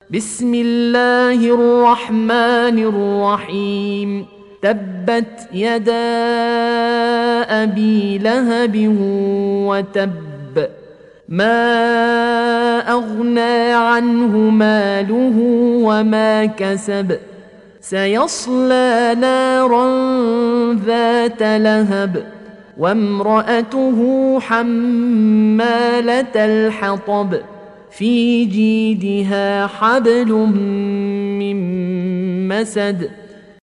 بسم الله الرحمن الرحيم. تبت يدا أبي لهب وتب، ما أغنى عنه ماله وما كسب، سيصلى نارا ذات لهب وامرأته حمالة الحطب في جيدها حبل من مسد